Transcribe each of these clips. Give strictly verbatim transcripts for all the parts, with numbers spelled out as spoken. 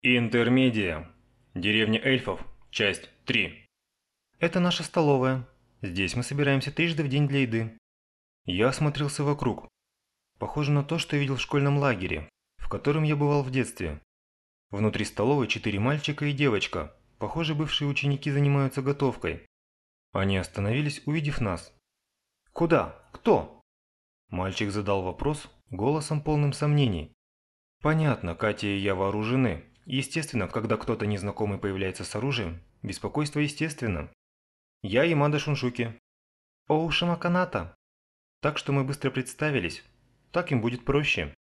Интермедия. Деревня эльфов. Часть три. Это наша столовая. Здесь мы собираемся трижды в день для еды. Я осмотрелся вокруг. Похоже на то, что я видел в школьном лагере, в котором я бывал в детстве. Внутри столовой четыре мальчика и девочка. Похоже, бывшие ученики занимаются готовкой. Они остановились, увидев нас. «Куда? Кто?» Мальчик задал вопрос голосом полным сомнений. Понятно, Катя и я вооружены. Естественно, когда кто-то незнакомый появляется с оружием, беспокойство естественно. Я и Мада Шуншуки. Оушима Каната. Так что мы быстро представились. Так им будет проще.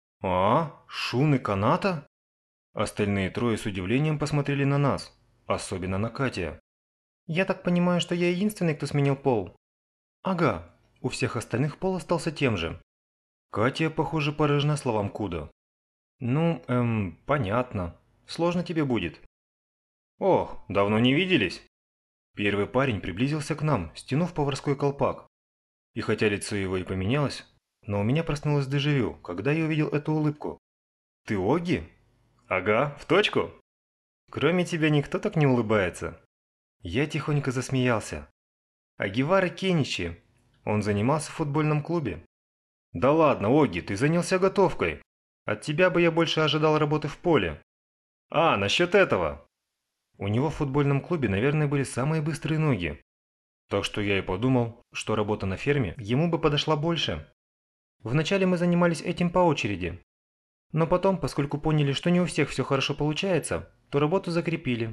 А, Шун и Каната? Остальные трое с удивлением посмотрели на нас. Особенно на Катя. Я так понимаю, что я единственный, кто сменил пол? Ага, у всех остальных пол остался тем же. Катя, похоже, поражена словам Куда. Ну, эм, понятно. Сложно тебе будет. Ох, давно не виделись? Первый парень приблизился к нам, стянув поварской колпак. И хотя лицо его и поменялось, но у меня проснулось дежавю, когда я увидел эту улыбку. Ты Оги? Ага, в точку. Кроме тебя никто так не улыбается. Я тихонько засмеялся. Агивара Кеничи. Он занимался в футбольном клубе. Да ладно, Оги, ты занялся готовкой. От тебя бы я больше ожидал работы в поле. А, насчет этого. У него в футбольном клубе, наверное, были самые быстрые ноги. Так что я и подумал, что работа на ферме ему бы подошла больше. Вначале мы занимались этим по очереди. Но потом, поскольку поняли, что не у всех все хорошо получается, то работу закрепили.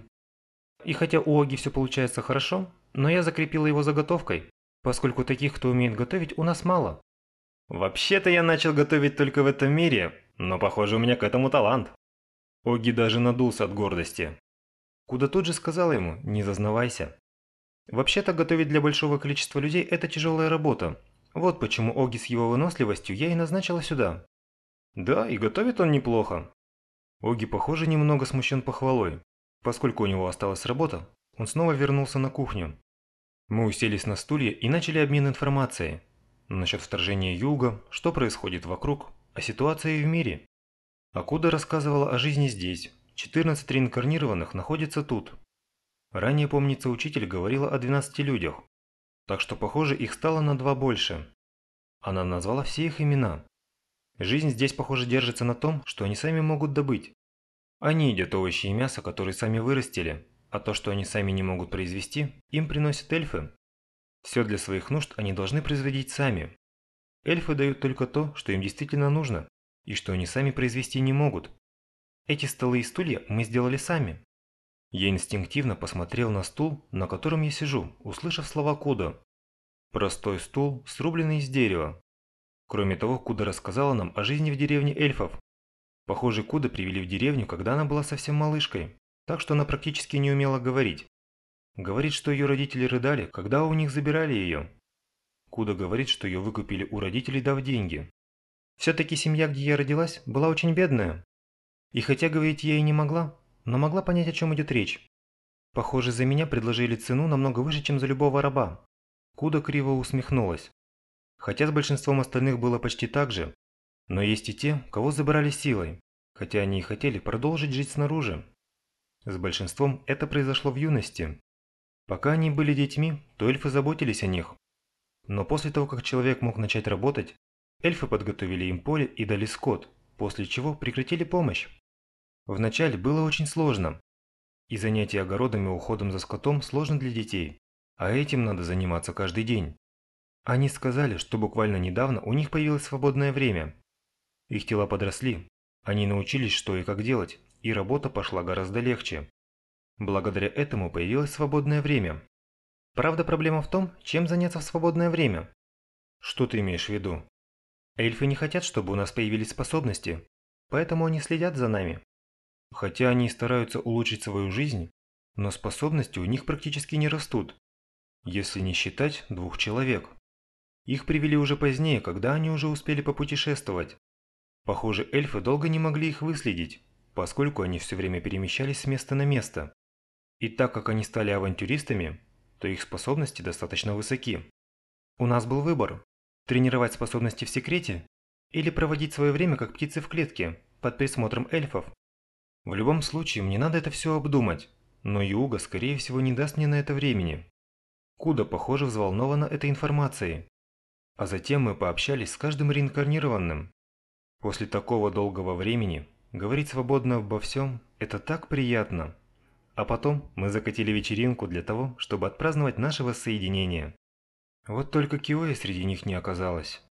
И хотя у Оги все получается хорошо, но я закрепила его заготовкой, поскольку таких, кто умеет готовить, у нас мало. Вообще-то я начал готовить только в этом мире, но похоже у меня к этому талант. Оги даже надулся от гордости. Куда тут же сказал ему: не зазнавайся. Вообще-то готовить для большого количества людей – это тяжелая работа. Вот почему Оги с его выносливостью я и назначила сюда. Да, и готовит он неплохо. Оги, похоже, немного смущен похвалой. Поскольку у него осталась работа, он снова вернулся на кухню. Мы уселись на стулья и начали обмен информацией. Насчет вторжения Юга, что происходит вокруг, о ситуации в мире. Акуда рассказывала о жизни здесь. четырнадцать реинкарнированных находится тут. Ранее, помнится, учитель говорила о двенадцати людях. Так что, похоже, их стало на два больше. Она назвала все их имена. Жизнь здесь, похоже, держится на том, что они сами могут добыть. Они едят овощи и мясо, которые сами вырастили, а то, что они сами не могут произвести, им приносят эльфы. Все для своих нужд они должны производить сами. Эльфы дают только то, что им действительно нужно, и что они сами произвести не могут. Эти столы и стулья мы сделали сами. Я инстинктивно посмотрел на стул, на котором я сижу, услышав слова Куда. Простой стул, срубленный из дерева. Кроме того, Куда рассказала нам о жизни в деревне эльфов. Похоже, Куда привели в деревню, когда она была совсем малышкой, так что она практически не умела говорить. Говорит, что ее родители рыдали, когда у них забирали ее. Куда говорит, что ее выкупили у родителей, дав деньги. Все-таки семья, где я родилась, была очень бедная. И хотя говорить я и не могла, но могла понять, о чем идет речь. Похоже, за меня предложили цену намного выше, чем за любого раба. Куда криво усмехнулась. Хотя с большинством остальных было почти так же. Но есть и те, кого забрали силой, хотя они и хотели продолжить жить снаружи. С большинством это произошло в юности. Пока они были детьми, то эльфы заботились о них. Но после того, как человек мог начать работать, эльфы подготовили им поле и дали скот, после чего прекратили помощь. Вначале было очень сложно. И занятие огородом и уходом за скотом сложно для детей, а этим надо заниматься каждый день. Они сказали, что буквально недавно у них появилось свободное время. Их тела подросли, они научились, что и как делать, и работа пошла гораздо легче. Благодаря этому появилось свободное время. Правда, проблема в том, чем заняться в свободное время. Что ты имеешь в виду? Эльфы не хотят, чтобы у нас появились способности, поэтому они следят за нами. Хотя они и стараются улучшить свою жизнь, но способности у них практически не растут, если не считать двух человек. Их привели уже позднее, когда они уже успели попутешествовать. Похоже, эльфы долго не могли их выследить, поскольку они все время перемещались с места на место. И так как они стали авантюристами, то их способности достаточно высоки. У нас был выбор – тренировать способности в секрете или проводить свое время как птицы в клетке, под присмотром эльфов. В любом случае, мне надо это все обдумать, но Юга, скорее всего, не даст мне на это времени. Куда, похоже, взволнована этой информацией. А затем мы пообщались с каждым реинкарнированным. После такого долгого времени говорить свободно обо всем – это так приятно. А потом мы закатили вечеринку для того, чтобы отпраздновать наше воссоединение. Вот только Киои среди них не оказалось.